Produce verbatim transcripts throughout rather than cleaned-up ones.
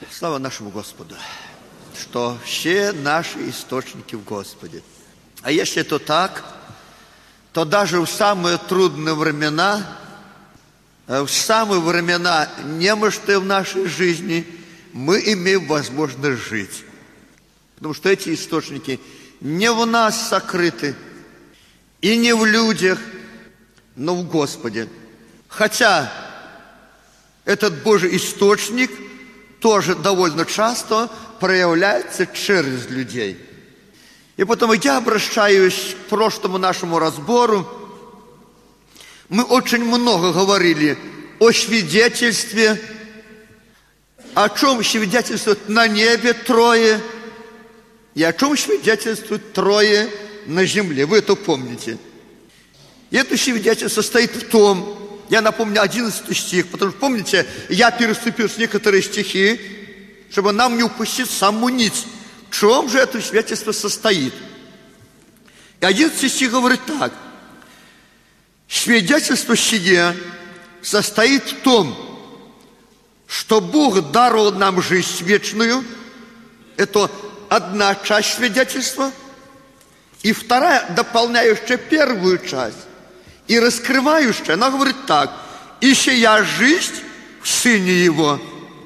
Слава нашему Господу, что все наши источники в Господе. А если это так, то даже в самые трудные времена, в самые времена немощные в нашей жизни, мы имеем возможность жить. Потому что эти источники не в нас сокрыты, и не в людях, но в Господе. Хотя этот Божий источник тоже довольно часто проявляется через людей. И потому я обращаюсь к прошлому нашему разбору. Мы очень много говорили о свидетельстве, о чем свидетельствует на небе трое, и о чем свидетельствует трое на земле. Вы это помните. И это свидетельство состоит в том, я напомню одиннадцатый стих, потому что, помните, я переступил с некоторые стихи, чтобы нам не упустить саму нить. В чем же это свидетельство состоит? И одиннадцатый стих говорит так. Свидетельство сие состоит в том, что Бог даровал нам жизнь вечную. Это одна часть свидетельства. И вторая, дополняющая первую часть и раскрывающая, она говорит так. И сия жизнь в Сыне Его.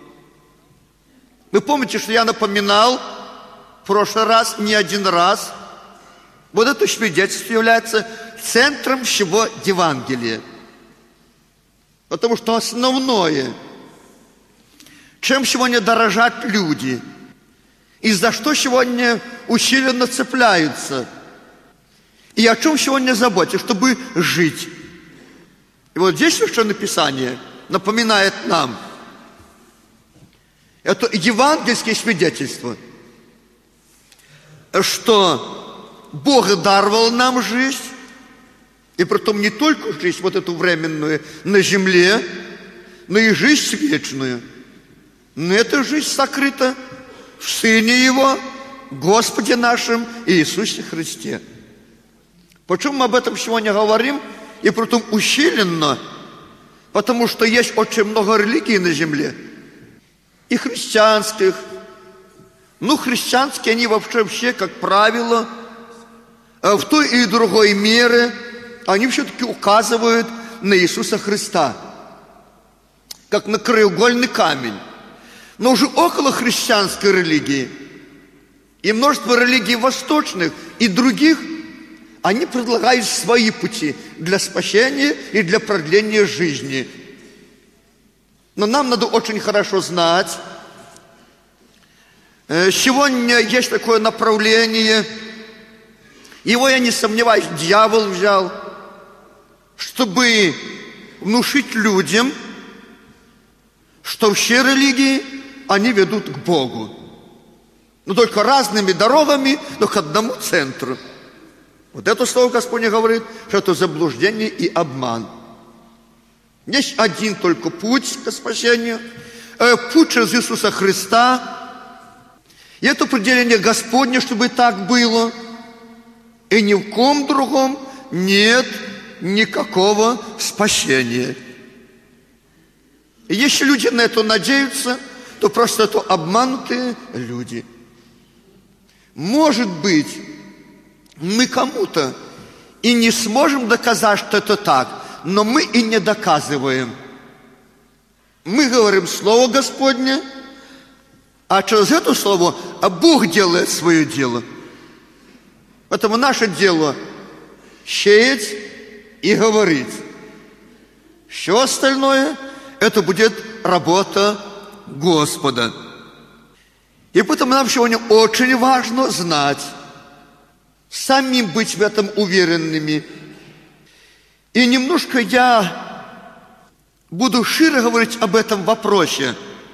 Вы помните, что я напоминал в прошлый раз, не один раз, вот это свидетельство является центром всего Евангелия. Потому что основное, чем сегодня дорожат люди, и за что сегодня усиленно цепляются, и о чем сегодня заботятся, чтобы жить. И вот здесь Священное Писание напоминает нам, это евангельские свидетельства, что Бог даровал нам жизнь, и притом не только жизнь вот эту временную на земле, но и жизнь вечную. Но эта жизнь сокрыта в Сыне Его, Господе нашем Иисусе Христе. Почему мы об этом сегодня говорим, и притом усиленно? Потому что есть очень много религий на земле, и христианских. Ну, христианские, они вообще все, как правило, в той и другой мере, они все-таки указывают на Иисуса Христа, как на краеугольный камень. Но уже около христианской религии и множество религий восточных и других, они предлагают свои пути для спасения и для продления жизни. Но нам надо очень хорошо знать, сегодня есть такое направление, его, я не сомневаюсь, дьявол взял, чтобы внушить людям, что все религии, они ведут к Богу. Но только разными дорогами, но к одному центру. Вот это слово Господне говорит, что это заблуждение и обман. Есть один только путь к спасению, путь через Иисуса Христа. И это определение Господне, чтобы так было. И ни в ком другом нет никакого спасения. И если люди на это надеются, то просто это обманутые люди. Может быть, мы кому-то и не сможем доказать, что это так, но мы и не доказываем. Мы говорим Слово Господне, а через это Слово Бог делает свое дело. Поэтому наше дело сеять и говорить. Все остальное это будет работа Господа. И поэтому нам сегодня очень важно знать, самим быть в этом уверенными. И немножко я буду шире говорить об этом вопросе.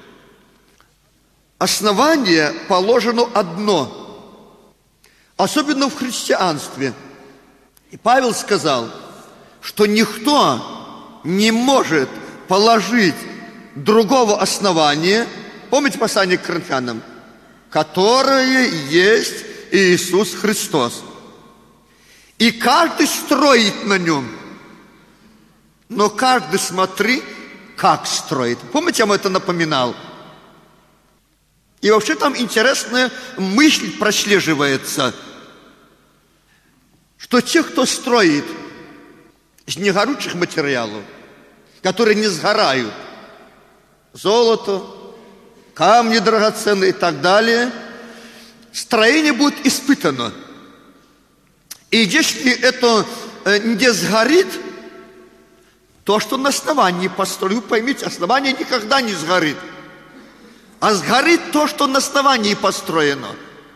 Основание положено одно, особенно в христианстве. И Павел сказал, что никто не может положить другого основания, помните послание к Коринфянам, которое есть Иисус Христос. И каждый строит на нем, но каждый смотри, как строит. Помните, я вам это напоминал? И вообще там интересная мысль прослеживается, что те, кто строит из негорючих материалов, которые не сгорают, золото, камни драгоценные и так далее, строение будет испытано. И если это не сгорит, то, что на основании построил, поймите, основание никогда не сгорит. А сгорит то, что на основании построено.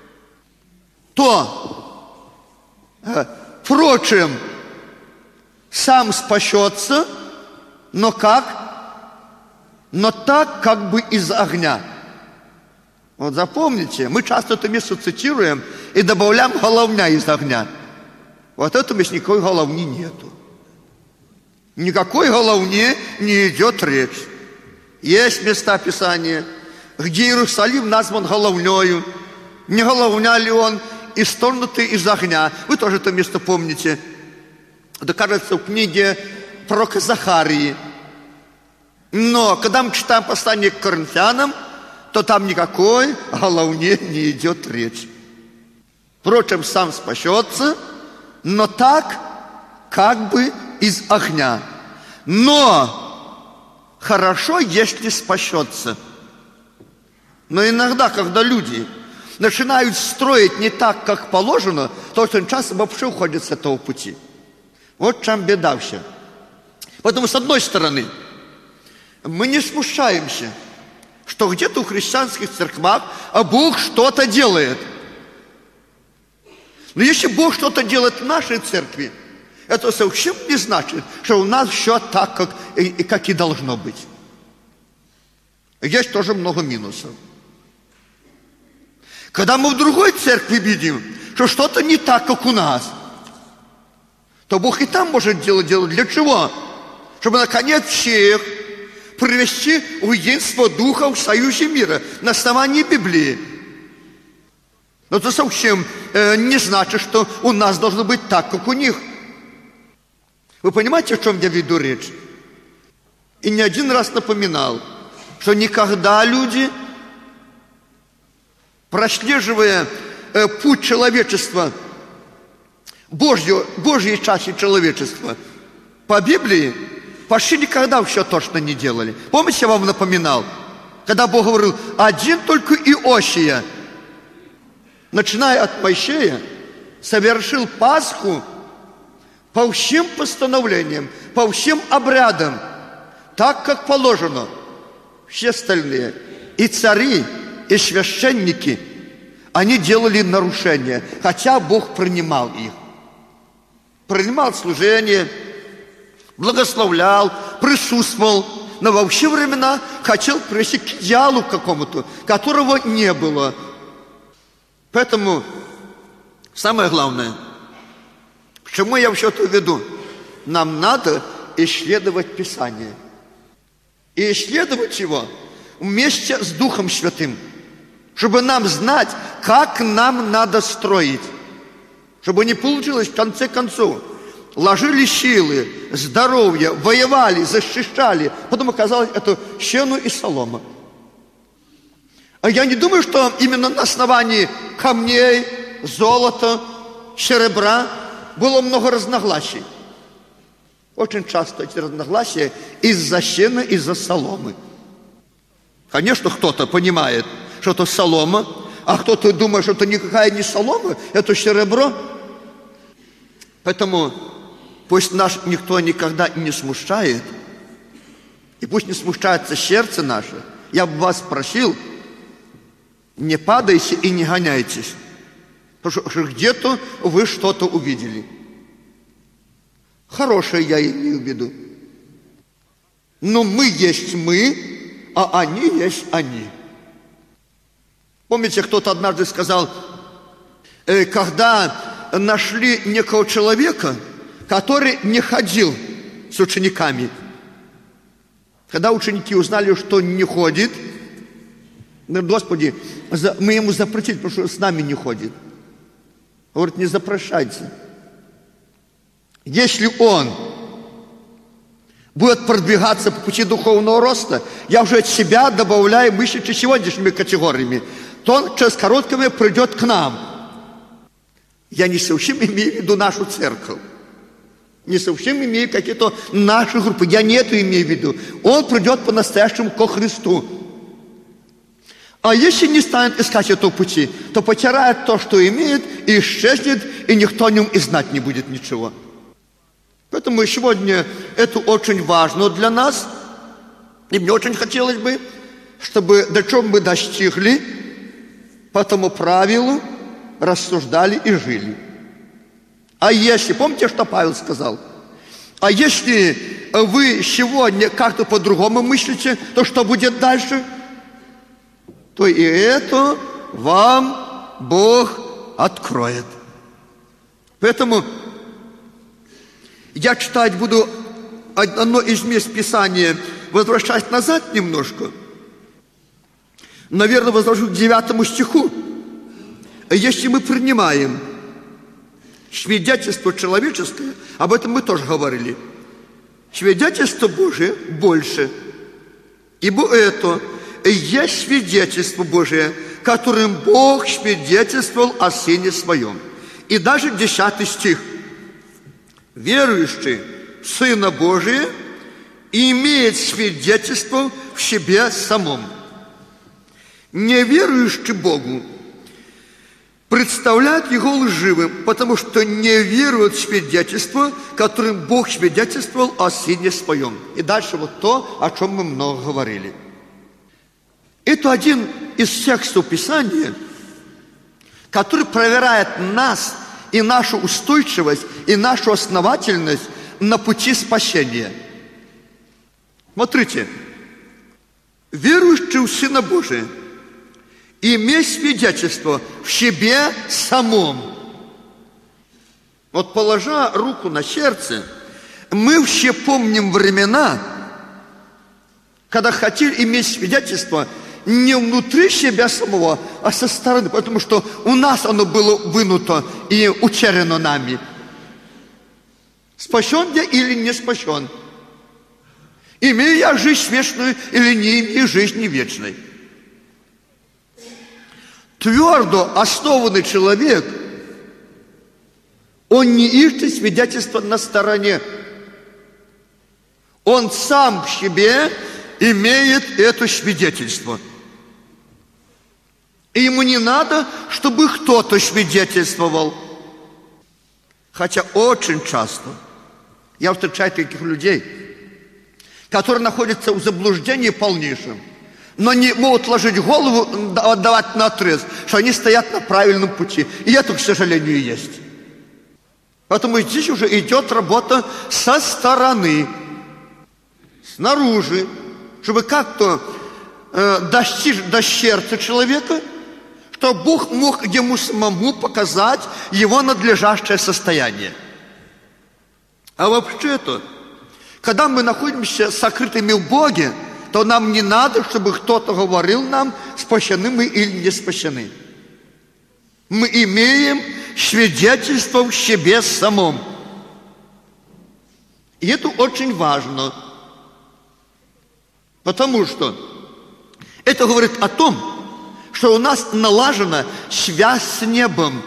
То, впрочем, сам спасется, но как? Но так, как бы из огня. Вот запомните, мы часто это место цитируем и добавляем головня из огня. Вот это месте никакой головни нету. Никакой головне не идет речь. Есть места Писания, где Иерусалим назван головнёю. Не головня ли он, исторгнутый из огня? Вы тоже это место помните. Это, кажется, в книге пророка Захарии. Но когда мы читаем послание к Коринфянам, то там никакой головне не идет речь. Впрочем, сам спасется, но так, как бы из огня. Но хорошо, если спасется. Но иногда, когда люди начинают строить не так, как положено, то очень часто вообще уходят с этого пути. Вот в чем беда вся. Поэтому, с одной стороны, мы не смущаемся, что где-то в христианских церквах а Бог что-то делает. Но если Бог что-то делает в нашей церкви, это совсем не значит, что у нас все так, как и, как и должно быть. Есть тоже много минусов. Когда мы в другой церкви видим, что что-то не так, как у нас, то Бог и там может делать дело. Для чего? Чтобы, наконец, всех привести в единство Духа в союзе мира на основании Библии. Но это совсем э, не значит, что у нас должно быть так, как у них. Вы понимаете, о чем я веду речь? И не один раз напоминал, что никогда люди, прослеживая э, путь человечества, Божью, Божьей части человечества, по Библии, почти никогда все точно не делали. Помните, я вам напоминал, когда Бог говорил, один только Иошия, начиная от Моисея, совершил Пасху по всем постановлениям, по всем обрядам, так, как положено. Все остальные, и цари, и священники, они делали нарушения, хотя Бог принимал их. Принимал служение, благословлял, присутствовал, но во все времена хотел прийти к идеалу какому-то, которого не было. Поэтому самое главное, к чему я все это веду? Нам надо исследовать Писание. И исследовать его вместе с Духом Святым, чтобы нам знать, как нам надо строить. Чтобы не получилось в конце концов. Ложили силы, здоровье, воевали, защищали. Потом оказалось, это щену и солома. А я не думаю, что именно на основании камней, золота, серебра было много разногласий. Очень часто эти разногласия из-за щены, из-за соломы. Конечно, кто-то понимает, что это солома, а кто-то думает, что это никакая не солома, это серебро. Поэтому пусть нас никто никогда не смущает, и пусть не смущается сердце наше. Я бы вас просил, не падайте и не гоняйтесь, потому что где-то вы что-то увидели. Хорошее я имею в виду. Но мы есть мы, а они есть они. Помните, кто-то однажды сказал, э, когда нашли некого человека, который не ходил с учениками. Когда ученики узнали, что он не ходит, говорят, Господи, мы ему запретили, потому что с нами не ходит. Говорит, не запрещайте. Если он будет продвигаться по пути духовного роста, я уже от себя добавляю мысли сегодняшними категориями, то он через короткое время придет к нам. Я не совсем имею в виду нашу церковь. Не совсем имею какие-то наши группы. Я не это имею в виду. Он придет по-настоящему ко Христу. А если не станет искать этого пути, то потеряет то, что имеет, и исчезнет, и никто о нем и знать не будет ничего. Поэтому сегодня это очень важно для нас. И мне очень хотелось бы, чтобы до чего мы достигли, по тому правилу рассуждали и жили. А если, помните, что Павел сказал? А если вы сегодня как-то по-другому мыслите, то что будет дальше? То и это вам Бог откроет. Поэтому я читать буду одно из мест Писания, возвращаясь назад немножко. Наверное, возвращу к девятому стиху. Если мы принимаем свидетельство человеческое, об этом мы тоже говорили, свидетельство Божие больше. Ибо это есть свидетельство Божие, которым Бог свидетельствовал о Сыне Своем. И даже десятый стих. Верующий в Сына Божия имеет свидетельство в себе самом. Неверующий Богу представляет Его лживым, потому что не верует в свидетельство, которым Бог свидетельствовал о Сыне Своем. И дальше вот то, о чем мы много говорили. Это один из текстов Писания, который проверяет нас и нашу устойчивость, и нашу основательность на пути спасения. Смотрите, верующий в Сына Божия имеет свидетельство в себе самом. Вот положа руку на сердце, мы все помним времена, когда хотели иметь свидетельство не внутри себя самого, а со стороны, потому что у нас оно было вынуто и учерено нами. Спасен я или не спасен? Имею я жизнь вечную или не имею жизни вечной? Твердо основанный человек, он не ищет свидетельства на стороне. Он сам в себе имеет это свидетельство. И ему не надо, чтобы кто-то свидетельствовал. Хотя очень часто я встречаю таких людей, которые находятся в заблуждении полнейшем, но не могут ложить голову, отдавать на отрез, что они стоят на правильном пути. И это, к сожалению, есть. Поэтому здесь уже идет работа со стороны, снаружи, чтобы как-то э, достичь до сердца человека, чтобы Бог мог ему самому показать его надлежащее состояние. А вообще-то, когда мы находимся сокрытыми в Боге, то нам не надо, чтобы кто-то говорил нам, спасены мы или не спасены. Мы имеем свидетельство в себе самом. И это очень важно. Потому что это говорит о том, что у нас налажена связь с небом.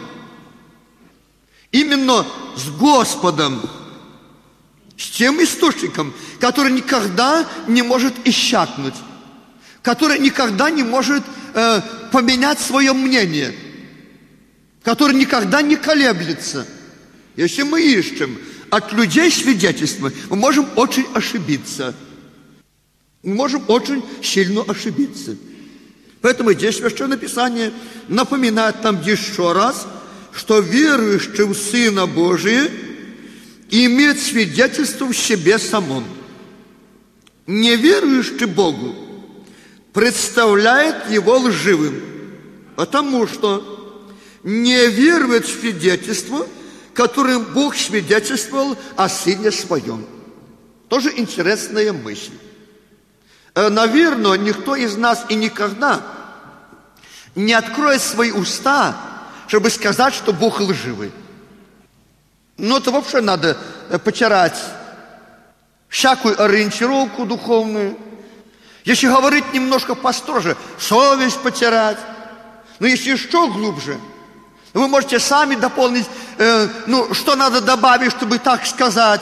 Именно с Господом. С тем источником, который никогда не может иссякнуть. Который никогда не может э, поменять свое мнение. Который никогда не колеблется. Если мы ищем от людей свидетельства, мы можем очень ошибиться. Мы можем очень сильно ошибиться. Поэтому здесь Священное Писание напоминает нам еще раз, что верующий в Сына Божия имеет свидетельство в себе самом. Неверующий Богу представляет его лживым, потому что не верует в свидетельство, которым Бог свидетельствовал о Сыне Своем. Тоже интересная мысль. Наверное, никто из нас и никогда не откроет свои уста, чтобы сказать, что Бог лживый. Ну, это вообще надо потирать всякую ориентировку духовную. Если говорить немножко построже, совесть потерять. Но если еще глубже, вы можете сами дополнить, э, ну, что надо добавить, чтобы так сказать.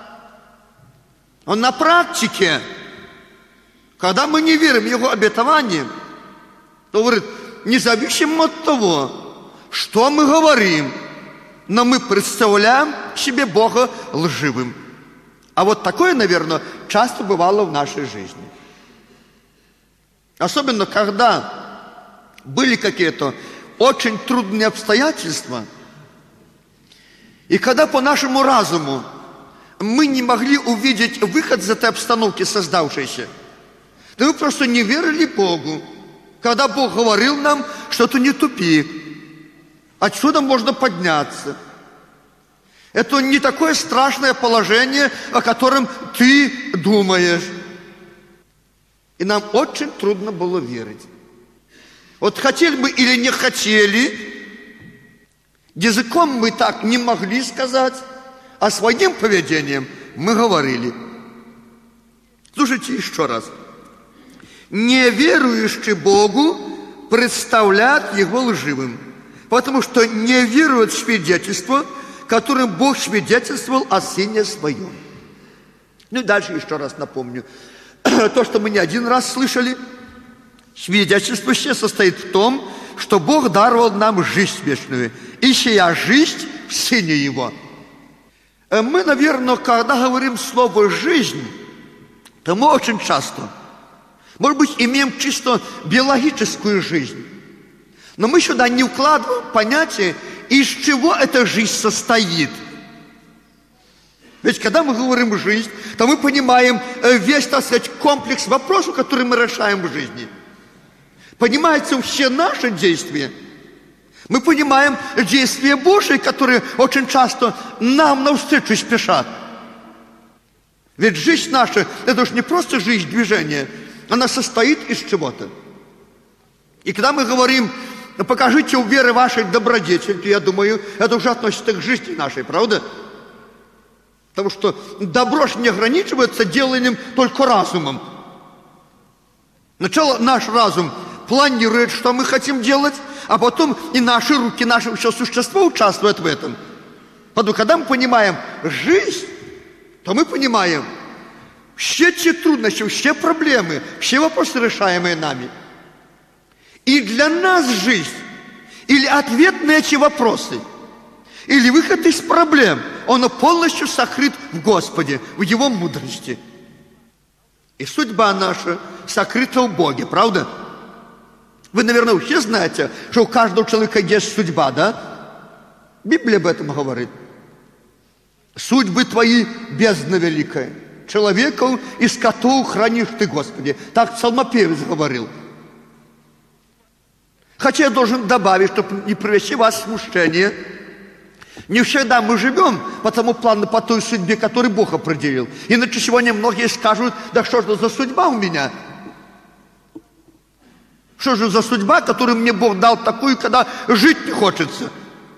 Но на практике, когда мы не верим в Его обетование, то говорит, независимо от того, что мы говорим, но мы представляем себе Бога лживым. А вот такое, наверное, часто бывало в нашей жизни. Особенно, когда были какие-то очень трудные обстоятельства, и когда по нашему разуму мы не могли увидеть выход из этой обстановки создавшейся, то мы просто не верили Богу, когда Бог говорил нам, что это не тупик, отсюда можно подняться. Это не такое страшное положение, о котором ты думаешь. И нам очень трудно было верить. Вот хотели мы или не хотели, языком мы так не могли сказать, а своим поведением мы говорили. Слушайте еще раз. Неверующий Богу представляет Его лживым, потому что не верует в свидетельство, которым Бог свидетельствовал о Сыне Своем. Ну и дальше еще раз напомню. То, что мы не один раз слышали, свидетельство все состоит в том, что Бог даровал нам жизнь вечную, и сия жизнь в Сыне Его. Мы, наверное, когда говорим слово «жизнь», то мы очень часто, может быть, имеем чисто биологическую жизнь, но мы сюда не укладываем понятие, из чего эта жизнь состоит. Ведь когда мы говорим «жизнь», то мы понимаем весь, так сказать, комплекс вопросов, которые мы решаем в жизни. Понимаются все наши действия. Мы понимаем действия Божьи, которые очень часто нам навстречу спешат. Ведь жизнь наша, это уж не просто жизнь движения, она состоит из чего-то. И когда мы говорим, покажите у веры вашей добродетель, то я думаю, это уже относится к жизни нашей, правда? Потому что добро не ограничивается деланием только разумом. Сначала наш разум планирует, что мы хотим делать, а потом и наши руки, наше все существо участвует в этом. Потому что когда мы понимаем жизнь, то мы понимаем все те трудности, все проблемы, все вопросы, решаемые нами. И для нас жизнь, или ответ на эти вопросы, или выход из проблем, он полностью сокрыт в Господе, в Его мудрости. И судьба наша сокрыта в Боге, правда? Вы, наверное, все знаете, что у каждого человека есть судьба, да? Библия об этом говорит. Судьбы твои бездна великая. Человеков и скотов хранишь ты, Господи. Так псалмопевец говорил. Хотя я должен добавить, чтобы не привести вас в смущение. Не всегда мы живем по тому плану, по той судьбе, которую Бог определил. Иначе сегодня многие скажут, да что же за судьба у меня? Что же за судьба, которую мне Бог дал такую, когда жить не хочется?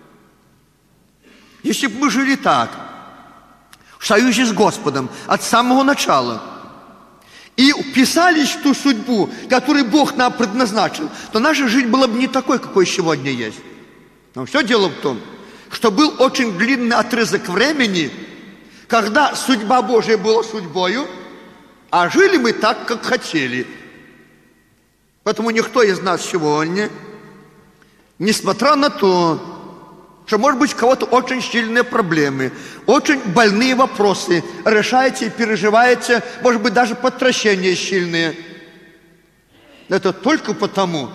Если бы мы жили так, в союзе с Господом от самого начала, и вписались в ту судьбу, которую Бог нам предназначил, то наша жизнь была бы не такой, какой сегодня есть. Но все дело в том, что был очень длинный отрезок времени, когда судьба Божья была судьбою, а жили мы так, как хотели. Поэтому никто из нас сегодня, несмотря на то, что, может быть, у кого-то очень сильные проблемы, очень больные вопросы, решаете и переживаете, может быть, даже потрясения сильные. Это только потому,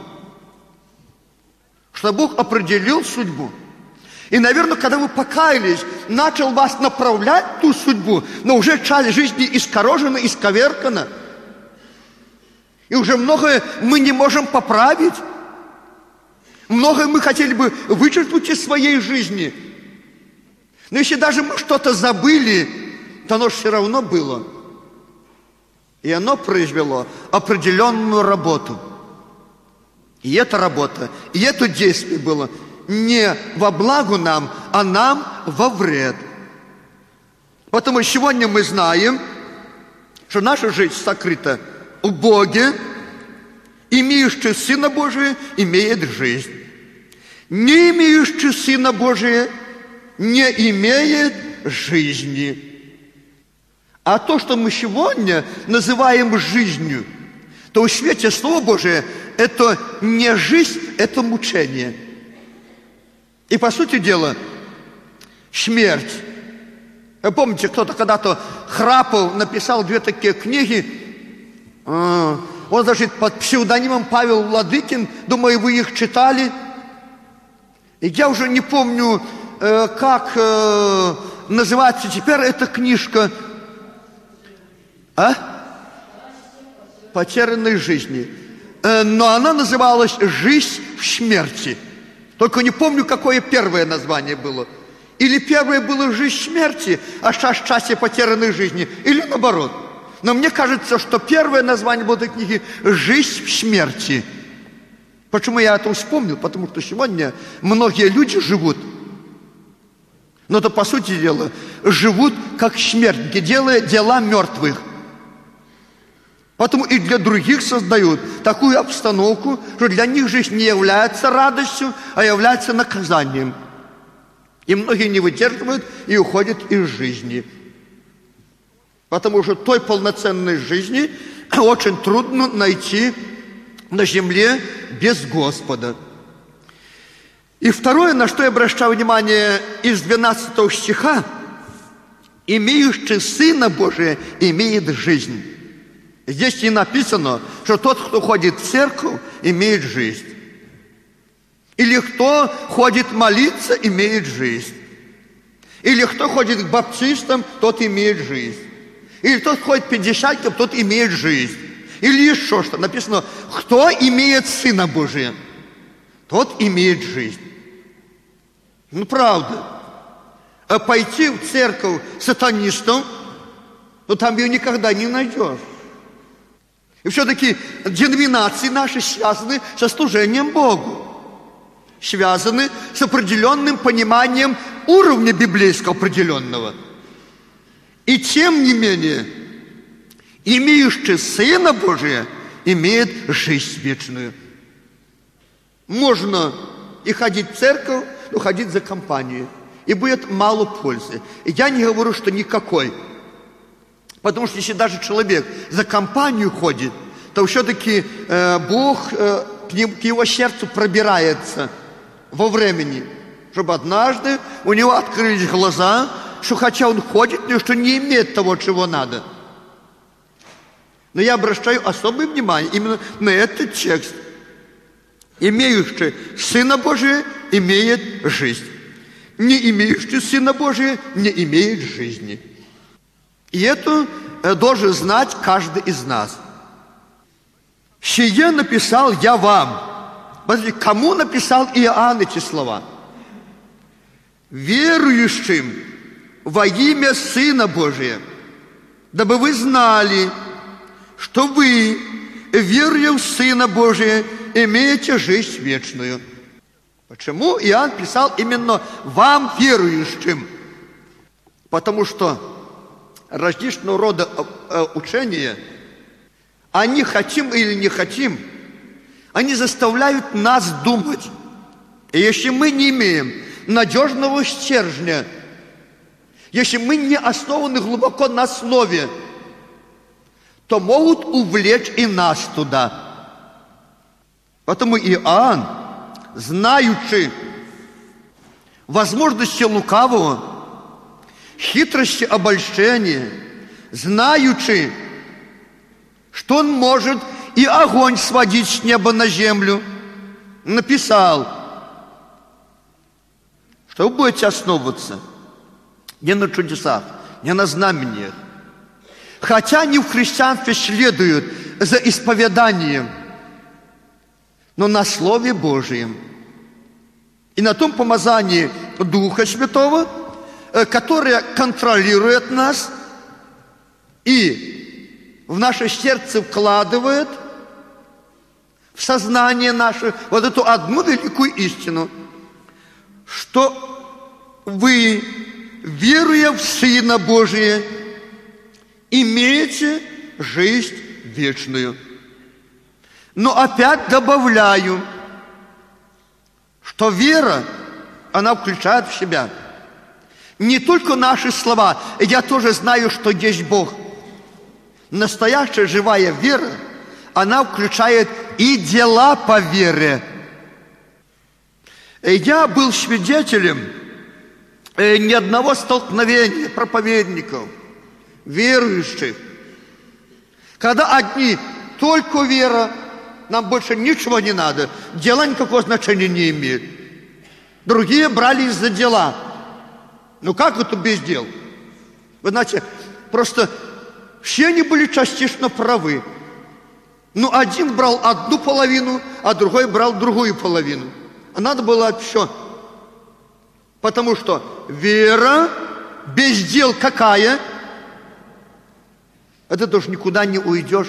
что Бог определил судьбу. И, наверное, когда вы покаялись, начал вас направлять ту судьбу, но уже часть жизни искорежена, исковеркана. И уже многое мы не можем поправить. Многое мы хотели бы вычеркнуть из своей жизни. Но если даже мы что-то забыли, то оно все равно было. И оно произвело определенную работу. И эта работа, и это действие было не во благо нам, а нам во вред. Потому сегодня мы знаем, что наша жизнь сокрыта в Боге, имеющий Сына Божия имеет жизнь. Не имеющий Сына Божия не имеет жизни. А то, что мы сегодня называем жизнью, то в свете Слова Божия это не жизнь, это мучение. И по сути дела, смерть. Вы помните, кто-то когда-то Храпов написал две такие книги. Он даже под псевдонимом Павел Владыкин. Думаю, вы их читали. И я уже не помню, как называется теперь эта книжка. А? Потерянной жизни. Но она называлась «Жизнь в смерти». Только не помню, какое первое название было. Или первое было «Жизнь в смерти», а сейчас «Счастье потерянной жизни». Или наоборот. Но мне кажется, что первое название было этой книги «Жизнь в смерти». Почему я это вспомнил? Потому что сегодня многие люди живут, но то по сути дела живут как смерть, делая дела мертвых. Поэтому и для других создают такую обстановку, что для них жизнь не является радостью, а является наказанием. И многие не выдерживают и уходят из жизни. Потому что той полноценной жизни очень трудно найти на земле без Господа. И второе, на что я обращаю внимание из двенадцатого стиха: «Имеющий Сына Божия имеет жизнь». Здесь не написано, что тот, кто ходит в церковь, имеет жизнь. Или кто ходит молиться, имеет жизнь. Или кто ходит к баптистам, тот имеет жизнь. Или тот ходит к пятидесятникам, тот имеет жизнь. Или еще что. Написано, кто имеет Сына Божия, тот имеет жизнь. Ну, правда. А пойти в церковь сатанистам, ну, там ее никогда не найдешь. И все-таки деноминации наши связаны со служением Богу. Связаны с определенным пониманием уровня библейского определенного. И тем не менее, имеющий Сына Божия имеет жизнь вечную. Можно и ходить в церковь, но ходить за компанию. И будет мало пользы. И я не говорю, что никакой. Потому что если даже человек за компанию ходит, то все-таки э, Бог э, к, ним, к его сердцу пробирается во времени, чтобы однажды у него открылись глаза, что хотя он ходит, но что не имеет того, чего надо. Но я обращаю особое внимание именно на этот текст. Имеющий Сына Божия имеет жизнь. Не имеющий Сына Божия не имеет жизни. И это должен знать каждый из нас. «Сие написал я вам». Смотрите, кому написал Иоанн эти слова? Верующим во имя Сына Божия, дабы вы знали, что вы, веруя в Сына Божия, имеете жизнь вечную. Почему Иоанн писал именно вам, верующим? Потому что различного рода учения, они хотим или не хотим, они заставляют нас думать. И если мы не имеем надежного стержня, если мы не основаны глубоко на Слове, то могут увлечь и нас туда. Поэтому Иоанн, знаючи возможности лукавого, хитрости обольщения, знаючи, что он может и огонь сводить с неба на землю, написал, что вы будете основываться не на чудесах, не на знамениях. Хотя они в христианстве следуют за исповеданием, но на Слове Божьем и на том помазании Духа Святого, которое контролирует нас и в наше сердце вкладывает в сознание наше вот эту одну великую истину, что вы, веруя в Сына Божия, имеете жизнь вечную. Но опять добавляю, что вера, она включает в себя не только наши слова. Я тоже знаю, что есть Бог. Настоящая живая вера, она включает и дела по вере. Я был свидетелем ни одного столкновения проповедников, верующих, когда одни только вера, нам больше ничего не надо, дела никакого значения не имеют. Другие брались за дела. Ну как это без дел? Вы знаете, просто все они были частично правы. Ну один брал одну половину, а другой брал другую половину. А надо было все. Потому что вера без дел какая? Это тоже никуда не уйдешь.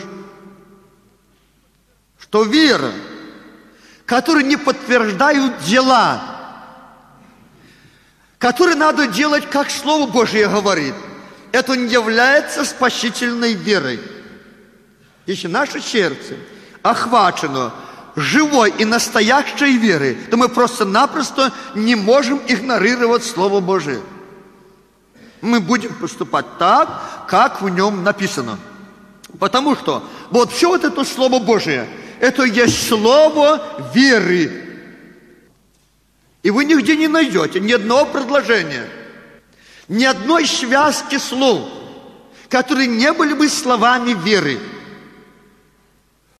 Что вера, которые не подтверждают дела, которые надо делать, как Слово Божие говорит, это не является спасительной верой. Если наше сердце охвачено живой и настоящей верой, то мы просто-напросто не можем игнорировать Слово Божие. Мы будем поступать так, как в нем написано. Потому что вот все вот это Слово Божие, это есть слово веры. И вы нигде не найдете ни одного предложения, ни одной связки слов, которые не были бы словами веры.